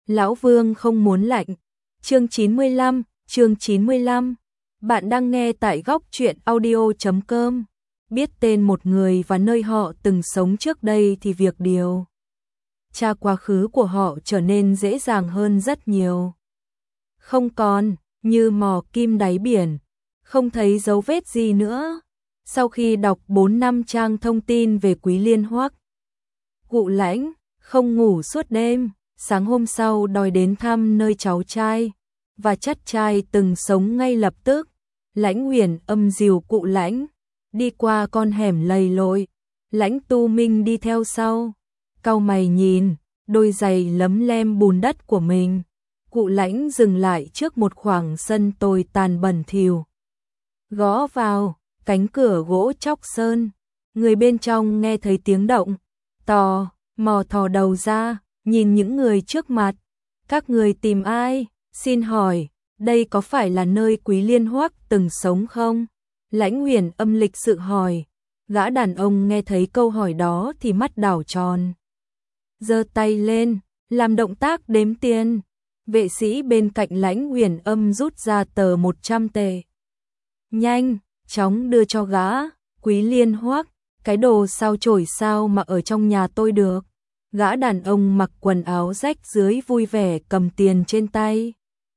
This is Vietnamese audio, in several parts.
Lão Vương không muốn lạnh. Chương 95. Bạn đang nghe tại góc truyện audio.com. Biết tên một người và nơi họ từng sống trước đây thì việc điều tra quá khứ của họ trở nên dễ dàng hơn rất nhiều. Không còn như mò kim đáy biển, không thấy dấu vết gì nữa. Sau khi đọc 4-5 trang thông tin về Quý Liên Hoắc, Cụ Lãnh không ngủ suốt đêm, sáng hôm sau đòi đến thăm nơi cháu trai và chắt trai từng sống ngay lập tức. Lãnh Huyền Âm dìu Cụ Lãnh đi qua con hẻm lầy lội, Lãnh Tu Minh đi theo sau, cau mày nhìn đôi giày lấm lem bùn đất của mình. Cụ Lãnh dừng lại trước một khoảng sân tồi tàn bẩn thỉu, gõ vào cánh cửa gỗ chóc sơn. Người bên trong nghe thấy tiếng động, tò mò thò đầu ra, nhìn những người trước mặt. Các người tìm ai? Xin hỏi, đây có phải là nơi Quý Liên Hoắc từng sống không? Lãnh Huyền Âm lịch sự hỏi. Gã đàn ông nghe thấy câu hỏi đó thì mắt đảo tròn, giơ tay lên, làm động tác đếm tiền. Vệ sĩ bên cạnh Lãnh Huyền Âm rút ra tờ 100 tệ. Nhanh, chóng đưa cho gã. Quý Liên Hoắc, cái đồ sao chổi sao mà ở trong nhà tôi được? Gã đàn ông mặc quần áo rách rưới vui vẻ cầm tiền trên tay,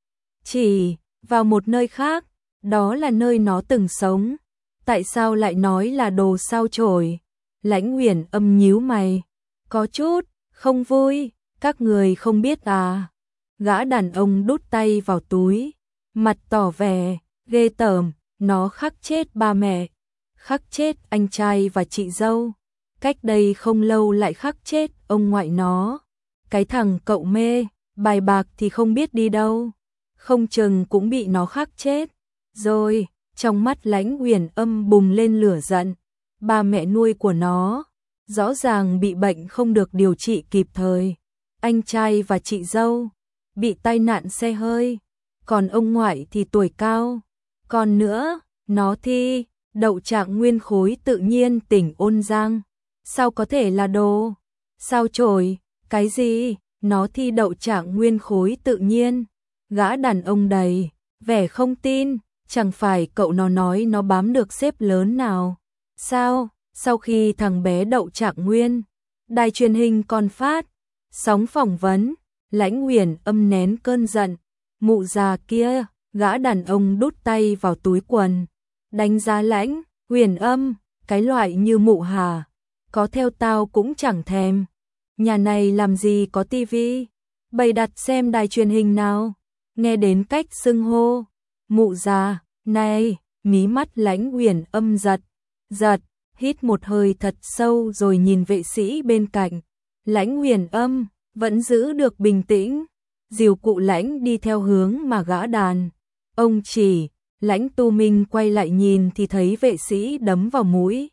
chỉ vào một nơi khác, đó là nơi nó từng sống. Tại sao lại nói là đồ sao chổi? Lãnh Huyền Âm nhíu mày, có chút không vui. Các người không biết à? Gã đàn ông đút tay vào túi, mặt tỏ vẻ ghê tởm. Nó khắc chết ba mẹ, khắc chết anh trai và chị dâu, cách đây không lâu lại khắc chết ông ngoại nó. Cái thằng cậu mê, bài bạc thì không biết đi đâu, không chừng cũng bị nó khắc chết rồi. Trong mắt Lãnh Huyền Âm bùng lên lửa giận. Ba mẹ nuôi của nó rõ ràng bị bệnh không được điều trị kịp thời, anh trai và chị dâu bị tai nạn xe hơi, còn ông ngoại thì tuổi cao. Còn nữa, nó thi đậu trạng nguyên khối tự nhiên tỉnh Ôn Giang, sao có thể là đồ sao chổi? Cái gì? Nó thi đậu trạng nguyên khối tự nhiên? Gã đàn ông đầy vẻ không tin. Chẳng phải cậu nó nói nó bám được xếp lớn nào sao? Sau khi thằng bé đậu trạng nguyên, đài truyền hình còn phát sóng phỏng vấn. Lãnh Huyền Âm nén cơn giận. Mụ già kia. Gã đàn ông đút tay vào túi quần, đánh giá Lãnh Huyền Âm, cái loại như mụ hà, có theo tao cũng chẳng thèm. Nhà này làm gì có tivi, bày đặt xem đài truyền hình nào. Nghe đến cách xưng hô mụ già này, mí mắt Lãnh Huyền Âm giật, hít một hơi thật sâu rồi nhìn vệ sĩ bên cạnh. Lãnh Huyền Âm vẫn giữ được bình tĩnh, dìu Cụ Lãnh đi theo hướng mà gã đàn ông chỉ. Lãnh Tu Minh quay lại nhìn thì thấy vệ sĩ đấm vào mũi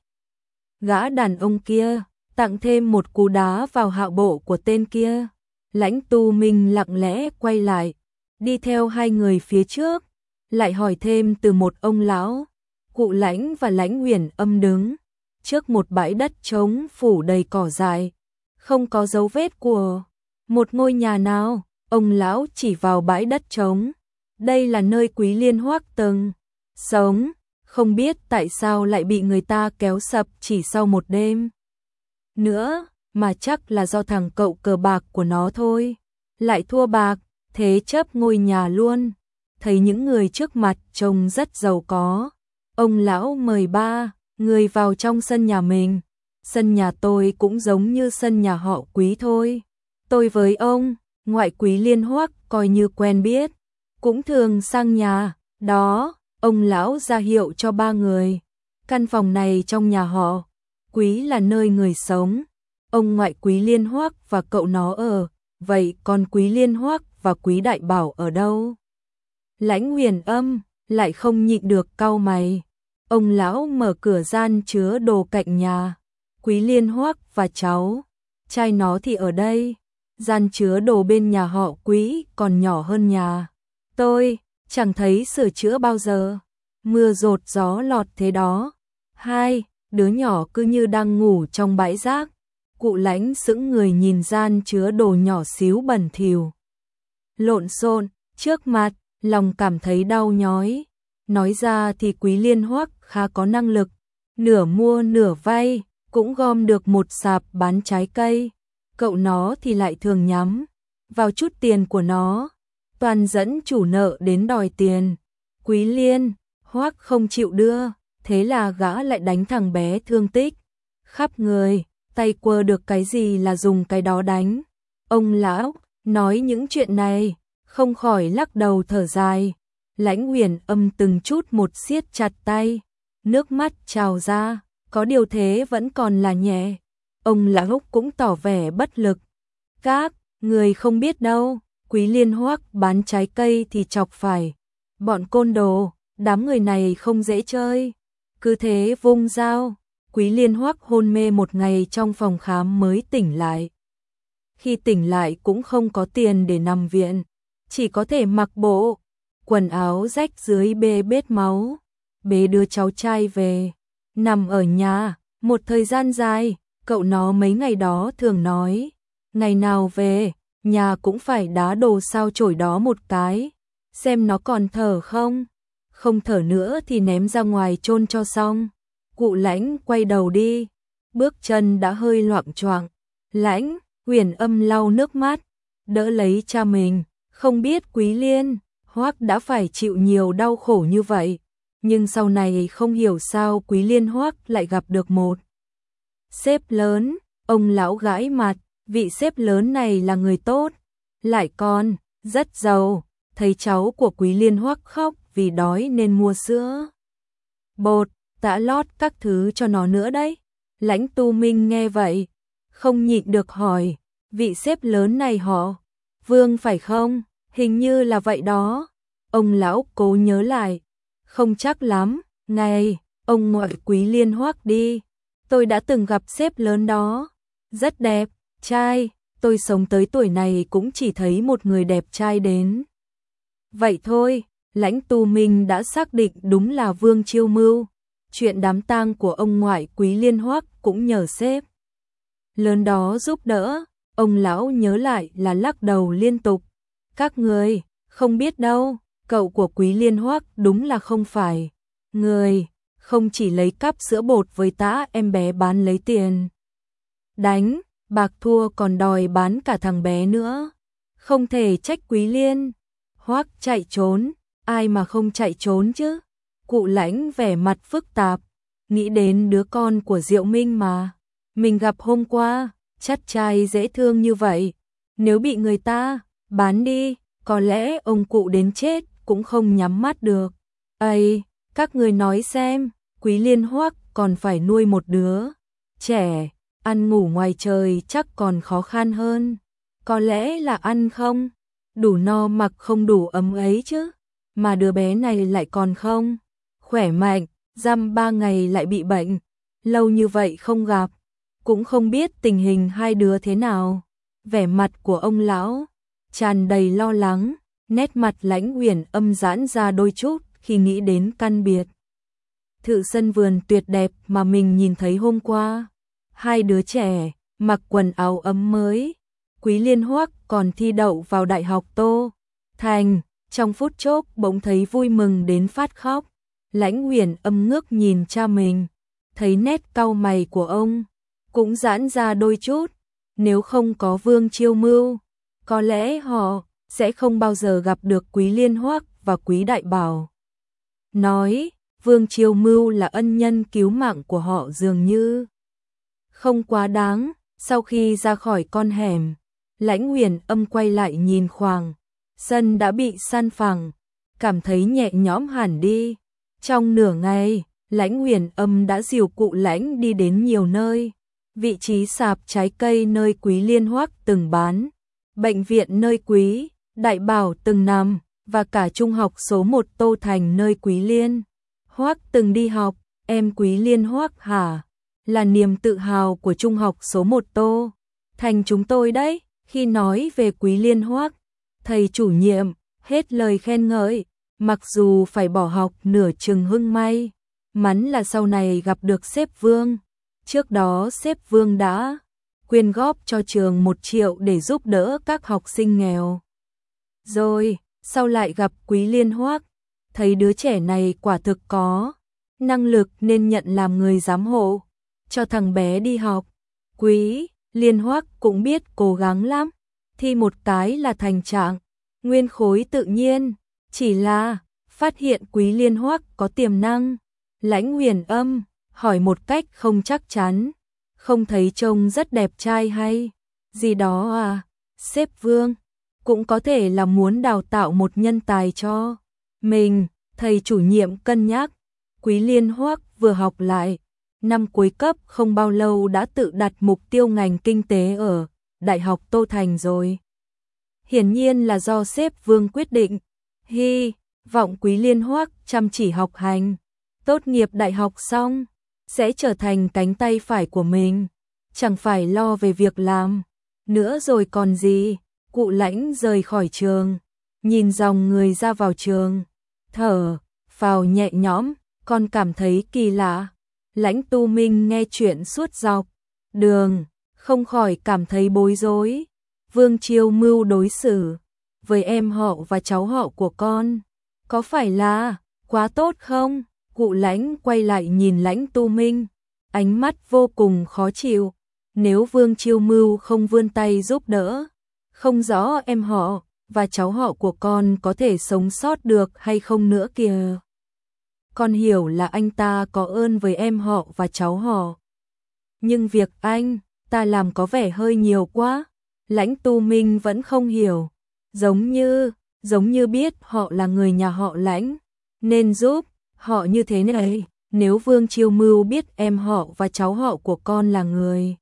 gã đàn ông kia, tặng thêm một cú đá vào hạo bộ của tên kia. Lãnh Tu Minh lặng lẽ quay lại, đi theo hai người phía trước, lại hỏi thêm từ một ông lão. Cụ Lãnh và Lãnh Huyền Âm đứng trước một bãi đất trống phủ đầy cỏ dại, không có dấu vết của một ngôi nhà nào. Ông lão chỉ vào bãi đất trống. Đây là nơi Quý Liên Hoắc từng sống, không biết tại sao lại bị người ta kéo sập chỉ sau một đêm nữa, mà chắc là do thằng cậu cờ bạc của nó thôi, lại thua bạc, thế chấp ngôi nhà luôn. Thấy những người trước mặt trông rất giàu có, ông lão mời ba người vào trong sân nhà mình. Sân nhà tôi cũng giống như sân nhà họ Quý thôi. Tôi với ông ngoại Quý Liên Hoắc coi như quen biết, cũng thường sang nhà đó. Ông lão ra hiệu cho ba người. Căn phòng này trong nhà họ Quý là nơi người sống, ông ngoại Quý Liên Hoắc và cậu nó ở. Vậy còn Quý Liên Hoắc và Quý Đại Bảo ở đâu? Lãnh Huyền Âm lại không nhịn được cau mày. Ông lão mở cửa gian chứa đồ cạnh nhà. Quý Liên Hoắc và cháu trai nó thì ở đây. Gian chứa đồ bên nhà họ Quý còn nhỏ hơn nhà tôi, chẳng thấy sửa chữa bao giờ. Mưa rột gió lọt thế đó. Hai đứa nhỏ cứ như đang ngủ trong bãi rác. Cụ Lãnh sững người nhìn gian chứa đồ nhỏ xíu bẩn thỉu lộn xộn trước mặt, lòng cảm thấy đau nhói. Nói ra thì Quý Liên Hoắc khá có năng lực, nửa mua nửa vay, cũng gom được một sạp bán trái cây. Cậu nó thì lại thường nhắm vào chút tiền của nó, toàn dẫn chủ nợ đến đòi tiền. Quý Liên Hoắc không chịu đưa, thế là gã lại đánh thằng bé thương tích khắp người, tay quơ được cái gì là dùng cái đó đánh. Ông lão nói những chuyện này, không khỏi lắc đầu thở dài. Lãnh Huyền Âm từng chút một siết chặt tay, nước mắt trào ra, có điều thế vẫn còn là nhẹ. Ông lão cũng tỏ vẻ bất lực. Các người không biết đâu, Quý Liên Hoắc bán trái cây thì chọc phải bọn côn đồ, đám người này không dễ chơi. Cứ thế vung dao, Quý Liên Hoắc hôn mê một ngày trong phòng khám mới tỉnh lại. Khi tỉnh lại cũng không có tiền để nằm viện, chỉ có thể mặc bộ quần áo rách dưới bê bết máu. Bế đưa cháu trai về, nằm ở nhà một thời gian dài. Cậu nó mấy ngày đó thường nói, ngày nào về nhà cũng phải đá đồ sao chổi đó một cái, xem nó còn thở không. Không thở nữa thì ném ra ngoài chôn cho xong. Cụ Lãnh quay đầu đi, bước chân đã hơi loạng choạng. Lãnh Huyền Âm lau nước mắt, đỡ lấy cha mình. Không biết Quý Liên Hoắc đã phải chịu nhiều đau khổ như vậy, nhưng sau này không hiểu sao Quý Liên Hoắc lại gặp được một sếp lớn. Ông lão gãi mặt, vị sếp lớn này là người tốt, lại còn rất giàu. Thấy cháu của Quý Liên Hoắc khóc vì đói nên mua sữa, bột, tã lót các thứ cho nó nữa đấy. Lãnh Tu Minh nghe vậy, không nhịn được hỏi, vị sếp lớn này họ Vương phải không? Hình như là vậy đó. Ông lão cố nhớ lại, không chắc lắm. Ngày ông gọi Quý Liên Hoắc đi, tôi đã từng gặp sếp lớn đó, rất đẹp trai. Tôi sống tới tuổi này cũng chỉ thấy một người đẹp trai đến vậy thôi. Lãnh Tu Minh đã xác định đúng là Vương Chiêu Mưu. Chuyện đám tang của ông ngoại Quý Liên Hoắc cũng nhờ sếp lớn đó giúp đỡ. Ông lão nhớ lại là lắc đầu liên tục. Các người không biết đâu, cậu của Quý Liên Hoắc đúng là không phải người, không chỉ lấy cắp sữa bột với tã em bé bán lấy tiền đánh bạc thua còn đòi bán cả thằng bé nữa. Không thể trách Quý Liên Hoắc chạy trốn, ai mà không chạy trốn chứ. Cụ Lãnh vẻ mặt phức tạp, nghĩ đến đứa con của Diệu Minh mà mình gặp hôm qua, chắt trai dễ thương như vậy, nếu bị người ta bán đi, có lẽ ông cụ đến chết cũng không nhắm mắt được. Ây, các người nói xem, Quý Liên Hoắc còn phải nuôi một đứa trẻ, ăn ngủ ngoài trời chắc còn khó khăn hơn. Có lẽ là ăn không đủ no mặc không đủ ấm ấy chứ, mà đứa bé này lại còn không khỏe mạnh, dăm 3 ngày lại bị bệnh, lâu như vậy không gặp, cũng không biết tình hình hai đứa thế nào. Vẻ mặt của ông lão tràn đầy lo lắng, nét mặt Lãnh Huyền Âm giãn ra đôi chút khi nghĩ đến căn biệt thự sân vườn tuyệt đẹp mà mình nhìn thấy hôm qua. Hai đứa trẻ mặc quần áo ấm mới, Quý Liên Hoắc còn thi đậu vào Đại học Tô Thành, trong phút chốc bỗng thấy vui mừng đến phát khóc. Lãnh Huyền Âm ngước nhìn cha mình, thấy nét cau mày của ông cũng giãn ra đôi chút. Nếu không có Vương Chiêu Mưu, có lẽ họ sẽ không bao giờ gặp được Quý Liên Hoắc và Quý Đại Bảo. Nói Vương Chiêu Mưu là ân nhân cứu mạng của họ dường như không quá đáng. Sau khi ra khỏi con hẻm, Lãnh Huyền Âm quay lại nhìn khoảng sân đã bị san phẳng, cảm thấy nhẹ nhõm hẳn đi. Trong nửa ngày, Lãnh Huyền Âm đã dìu cụ Lãnh đi đến nhiều nơi. Vị trí sạp trái cây nơi Quý Liên Hoắc từng bán, bệnh viện nơi Quý Đại Bảo từng nằm, và cả trung học số 1 Tô Thành nơi Quý Liên Hoắc từng đi học. Em Quý Liên Hoắc hả? Là niềm tự hào của trung học số 1 Tô Thành chúng tôi đấy. Khi nói về Quý Liên Hoắc, thầy chủ nhiệm hết lời khen ngợi, mặc dù phải bỏ học nửa chừng hưng may mắn là sau này gặp được sếp Vương. Trước đó sếp Vương đã quyên góp cho trường 1 triệu để giúp đỡ các học sinh nghèo. Rồi, sau lại gặp Quý Liên Hoắc, thấy đứa trẻ này quả thực có năng lực nên nhận làm người giám hộ, cho thằng bé đi học. Quý Liên Hoắc cũng biết cố gắng lắm, thi một cái là thành trạng nguyên khối tự nhiên, chỉ là phát hiện Quý Liên Hoắc có tiềm năng. Lãnh Huyền Âm hỏi một cách không chắc chắn, không thấy trông rất đẹp trai hay gì đó à? Sếp Vương cũng có thể là muốn đào tạo một nhân tài cho mình. Thầy chủ nhiệm cân nhắc. Quý Liên Hoắc vừa học lại năm cuối cấp không bao lâu đã tự đặt mục tiêu ngành kinh tế ở Đại học Tô Thành rồi. Hiển nhiên là do sếp Vương quyết định. Hy vọng Quý Liên Hoắc chăm chỉ học hành, tốt nghiệp đại học xong sẽ trở thành cánh tay phải của mình, chẳng phải lo về việc làm nữa rồi còn gì. Cụ Lãnh rời khỏi trường, nhìn dòng người ra vào trường, thở phào nhẹ nhõm, còn cảm thấy kỳ lạ. Lãnh Tu Minh nghe chuyện suốt dọc đường, không khỏi cảm thấy bối rối. Vương Chiêu Mưu đối xử với em họ và cháu họ của con, có phải là quá tốt không? Cụ Lãnh quay lại nhìn Lãnh Tu Minh, ánh mắt vô cùng khó chịu. Nếu Vương Chiêu Mưu không vươn tay giúp đỡ, không rõ em họ và cháu họ của con có thể sống sót được hay không nữa kìa. Con hiểu là anh ta có ơn với em họ và cháu họ, nhưng việc anh ta làm có vẻ hơi nhiều quá. Lãnh Tu Minh vẫn không hiểu, giống như biết họ là người nhà họ Lãnh nên giúp họ như thế này. Nếu Vương Chiêu Mưu biết em họ và cháu họ của con là người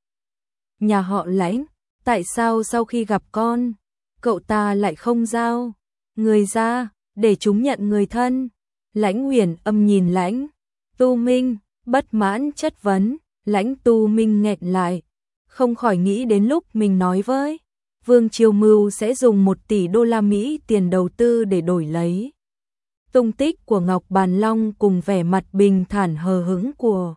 nhà họ Lãnh, tại sao sau khi gặp con, cậu ta lại không giao người ra để chúng nhận người thân? Lãnh Huyền Âm nhìn Lãnh Tu Minh, bất mãn chất vấn. Lãnh Tu Minh nghẹn lại, không khỏi nghĩ đến lúc mình nói với Vương Chiêu Mưu sẽ dùng 1 tỷ đô la Mỹ tiền đầu tư để đổi lấy tung tích của Ngọc Bàn Long cùng vẻ mặt bình thản hờ hững của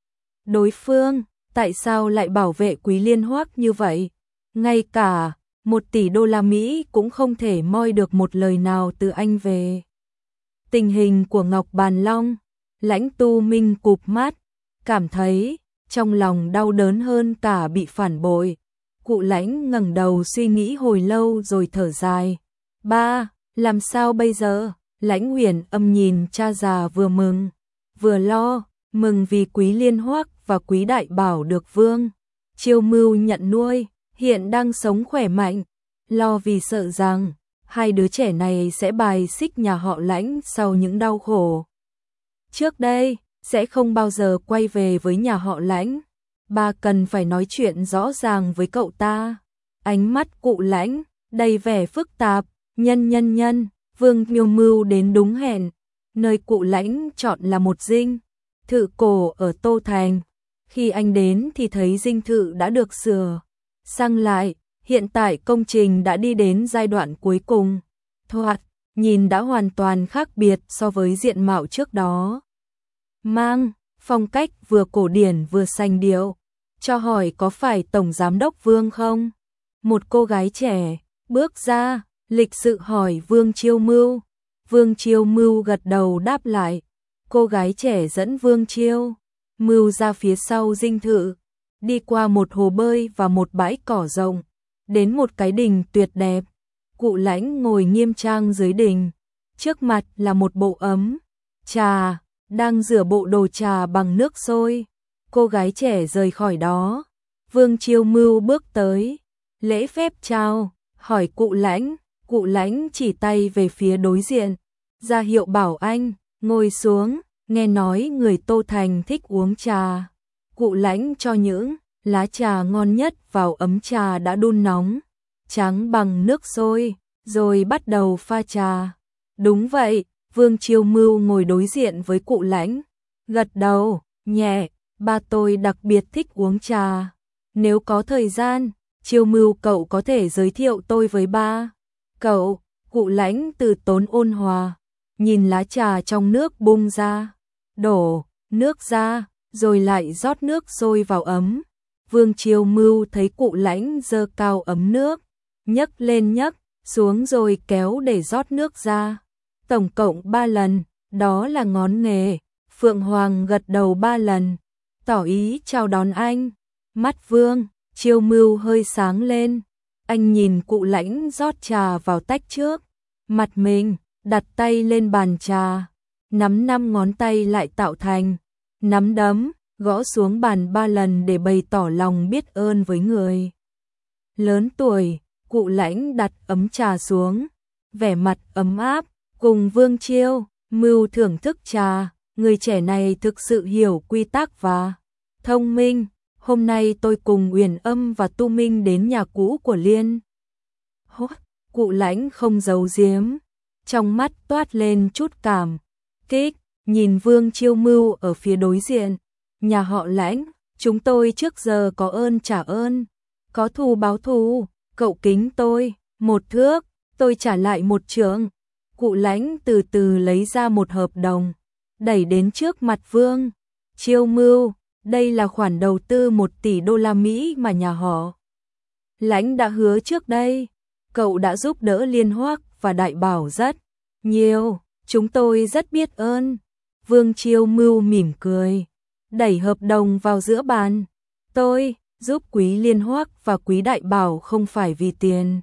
đối phương. Tại sao lại bảo vệ Quý Liên Hoắc như vậy? Ngay cả 1 tỷ đô la Mỹ cũng không thể moi được một lời nào từ anh về tình hình của Ngọc Bàn Long. Lãnh Tu Minh cụp mắt, cảm thấy trong lòng đau đớn hơn cả bị phản bội. Cụ Lãnh ngẩng đầu suy nghĩ hồi lâu rồi thở dài. Ba, làm sao bây giờ? Lãnh Huyền Âm nhìn cha già vừa mừng vừa lo, mừng vì Quý Liên Hoắc và Quý Đại Bảo được Vương Chiêu Mưu nhận nuôi, hiện đang sống khỏe mạnh, lo vì sợ rằng hai đứa trẻ này sẽ bài xích nhà họ Lãnh sau những đau khổ trước đây, sẽ không bao giờ quay về với nhà họ Lãnh. Ba cần phải nói chuyện rõ ràng với cậu ta. Ánh mắt Cụ Lãnh đầy vẻ phức tạp. Nhân, Vương Chiêu Mưu đến đúng hẹn. Nơi Cụ Lãnh chọn là một dinh thự cổ ở Tô Thành. Khi anh đến thì thấy dinh thự đã được sửa sang lại, hiện tại công trình đã đi đến giai đoạn cuối cùng. Thoạt nhìn đã hoàn toàn khác biệt so với diện mạo trước đó. Mang phong cách vừa cổ điển vừa sành điệu. Cho hỏi có phải Tổng Giám đốc Vương không? Một cô gái trẻ bước ra, lịch sự hỏi Vương Chiêu Mưu. Vương Chiêu Mưu gật đầu đáp lại. Cô gái trẻ dẫn Vương Chiêu Mưu ra phía sau dinh thự, đi qua một hồ bơi và một bãi cỏ rộng, đến một cái đình tuyệt đẹp. Cụ Lãnh ngồi nghiêm trang dưới đình, trước mặt là một bộ ấm trà, đang rửa bộ đồ trà bằng nước sôi. Cô gái trẻ rời khỏi đó, Vương Chiêu Mưu bước tới, lễ phép chào, hỏi Cụ Lãnh. Cụ Lãnh chỉ tay về phía đối diện, ra hiệu bảo anh ngồi xuống. Nghe nói người Tô Thành thích uống trà, Cụ Lãnh cho những lá trà ngon nhất vào ấm trà đã đun nóng, trắng bằng nước sôi, rồi bắt đầu pha trà. Đúng vậy, Vương Chiêu Mưu ngồi đối diện với Cụ Lãnh, gật đầu nhẹ. Ba tôi đặc biệt thích uống trà. Nếu có thời gian, Chiêu Mưu cậu có thể giới thiệu tôi với ba cậu. Cụ Lãnh từ tốn ôn hòa, nhìn lá trà trong nước bung ra, đổ nước ra, rồi lại rót nước sôi vào ấm. Vương Chiêu Mưu thấy Cụ Lãnh giơ cao ấm nước, nhấc lên nhấc, xuống rồi kéo để rót nước ra. Tổng cộng 3 lần, đó là ngón nghề. Phượng Hoàng gật đầu 3 lần, tỏ ý chào đón anh. Mắt Vương Chiêu Mưu hơi sáng lên. Anh nhìn Cụ Lãnh rót trà vào tách trước. Mặt mình, đặt tay lên bàn trà. Nắm 5 ngón tay lại tạo thành nắm đấm, gõ xuống bàn 3 lần để bày tỏ lòng biết ơn với người lớn tuổi. Cụ Lãnh đặt ấm trà xuống, vẻ mặt ấm áp, cùng Vương Chiêu Mưu thưởng thức trà. Người trẻ này thực sự hiểu quy tắc và thông minh. Hôm nay tôi cùng Uyển Âm và Tu Minh đến nhà cũ của Liên Hoắc. Cụ Lãnh không giấu giếm, trong mắt toát lên chút cảm kích, nhìn Vương Chiêu Mưu ở phía đối diện. Nhà họ Lãnh, chúng tôi trước giờ có ơn trả ơn, có thù báo thù. Cậu kính tôi 1 thước, tôi trả lại 1 trượng. Cụ Lãnh từ từ lấy ra một hợp đồng, đẩy đến trước mặt Vương Chiêu Mưu. Đây là khoản đầu tư 1 tỷ đô la Mỹ mà nhà họ Lãnh đã hứa trước đây. Cậu đã giúp đỡ Liên Hoắc và Đại Bảo rất nhiều, chúng tôi rất biết ơn. Vương Chiêu Mưu mỉm cười, đẩy hợp đồng vào giữa bàn. Tôi giúp Quý Liên Hoắc và Quý Đại Bảo không phải vì tiền.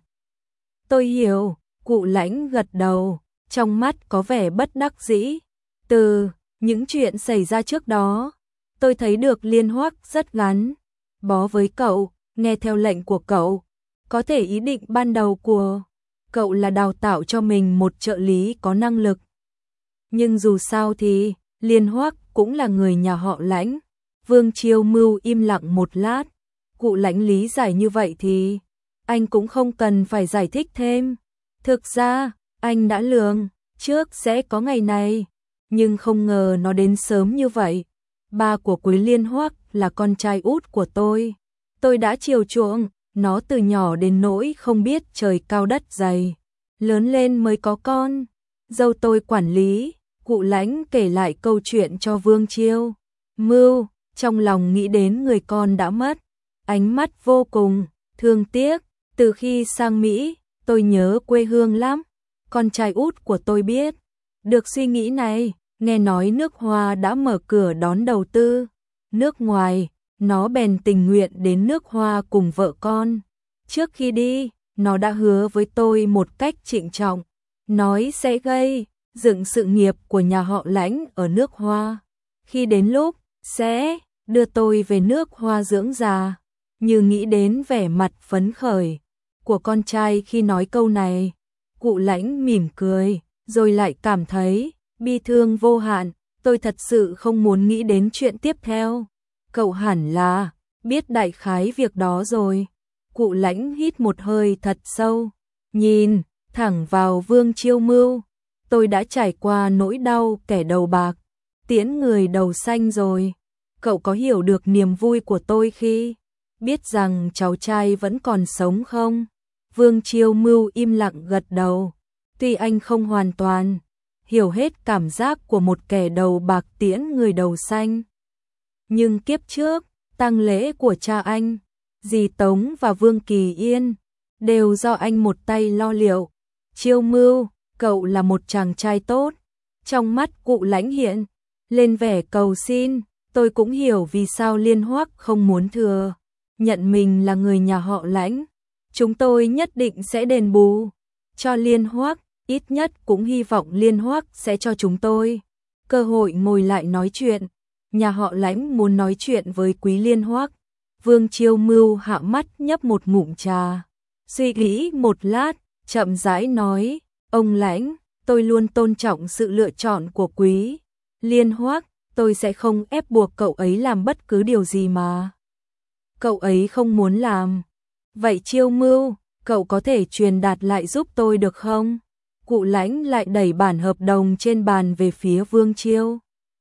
Tôi hiểu. Cụ Lãnh gật đầu, trong mắt có vẻ bất đắc dĩ. Từ những chuyện xảy ra trước đó, tôi thấy được Liên Hoắc rất gắn bó với cậu, nghe theo lệnh của cậu. Có thể ý định ban đầu của cậu là đào tạo cho mình một trợ lý có năng lực. Nhưng dù sao thì Liên Hoắc cũng là người nhà họ Lãnh. Vương Chiêu Mưu im lặng một lát. Cụ Lãnh lý giải như vậy thì anh cũng không cần phải giải thích thêm. Thực ra, anh đã lường trước sẽ có ngày này, nhưng không ngờ nó đến sớm như vậy. Ba của Quý Liên Hoắc là con trai út của tôi. Tôi đã chiều chuộng nó từ nhỏ đến nỗi không biết trời cao đất dày. Lớn lên mới có con dâu tôi quản lý. Cụ Lãnh kể lại câu chuyện cho Vương Chiêu Mưu, trong lòng nghĩ đến người con đã mất, ánh mắt vô cùng thương tiếc. Từ khi sang Mỹ, tôi nhớ quê hương lắm. Con trai út của tôi biết được suy nghĩ này, nghe nói nước Hoa đã mở cửa đón đầu tư nước ngoài, nó bèn tình nguyện đến nước Hoa cùng vợ con. Trước khi đi, nó đã hứa với tôi một cách trịnh trọng, nói sẽ gây dựng sự nghiệp của nhà họ Lãnh ở nước Hoa. Khi đến lúc, sẽ đưa tôi về nước Hoa dưỡng già. Như nghĩ đến vẻ mặt phấn khởi của con trai khi nói câu này, Cụ Lãnh mỉm cười, rồi lại cảm thấy bi thương vô hạn. Tôi thật sự không muốn nghĩ đến chuyện tiếp theo. Cậu hẳn là biết đại khái việc đó rồi. Cụ Lãnh hít một hơi thật sâu, nhìn thẳng vào Vương Chiêu Mưu. Tôi đã trải qua nỗi đau kẻ đầu bạc, tiễn người đầu xanh rồi. Cậu có hiểu được niềm vui của tôi khi biết rằng cháu trai vẫn còn sống không? Vương Chiêu Mưu im lặng gật đầu. Tuy anh không hoàn toàn hiểu hết cảm giác của một kẻ đầu bạc tiễn người đầu xanh, nhưng kiếp trước, tang lễ của cha anh, dì Tống và Vương Kỳ Yên đều do anh một tay lo liệu. Chiêu Mưu, cậu là một chàng trai tốt. Trong mắt Cụ Lãnh hiện lên vẻ cầu xin. Tôi cũng hiểu vì sao Liên Hoắc không muốn thừa nhận mình là người nhà họ Lãnh. Chúng tôi nhất định sẽ đền bù cho Liên Hoắc, ít nhất cũng hy vọng Liên Hoắc sẽ cho chúng tôi cơ hội ngồi lại nói chuyện. Nhà họ Lãnh muốn nói chuyện với Quý Liên Hoắc. Vương Chiêu Mưu hạ mắt nhấp một ngụm trà, suy nghĩ một lát, chậm rãi nói, ông Lãnh, tôi luôn tôn trọng sự lựa chọn của Quý Liên Hoắc, tôi sẽ không ép buộc cậu ấy làm bất cứ điều gì mà cậu ấy không muốn làm. Vậy Chiêu Mưu, cậu có thể truyền đạt lại giúp tôi được không? Cụ Lãnh lại đẩy bản hợp đồng trên bàn về phía Vương Chiêu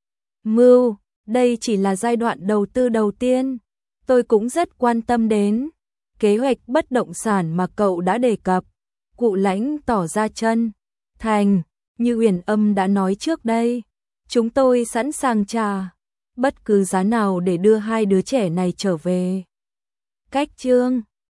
Mưu. Đây chỉ là giai đoạn đầu tư đầu tiên. Tôi cũng rất quan tâm đến kế hoạch bất động sản mà cậu đã đề cập. Cụ Lãnh tỏ ra chân thành, như Uyển Âm đã nói trước đây. Chúng tôi sẵn sàng trả bất cứ giá nào để đưa hai đứa trẻ này trở về. Cách chương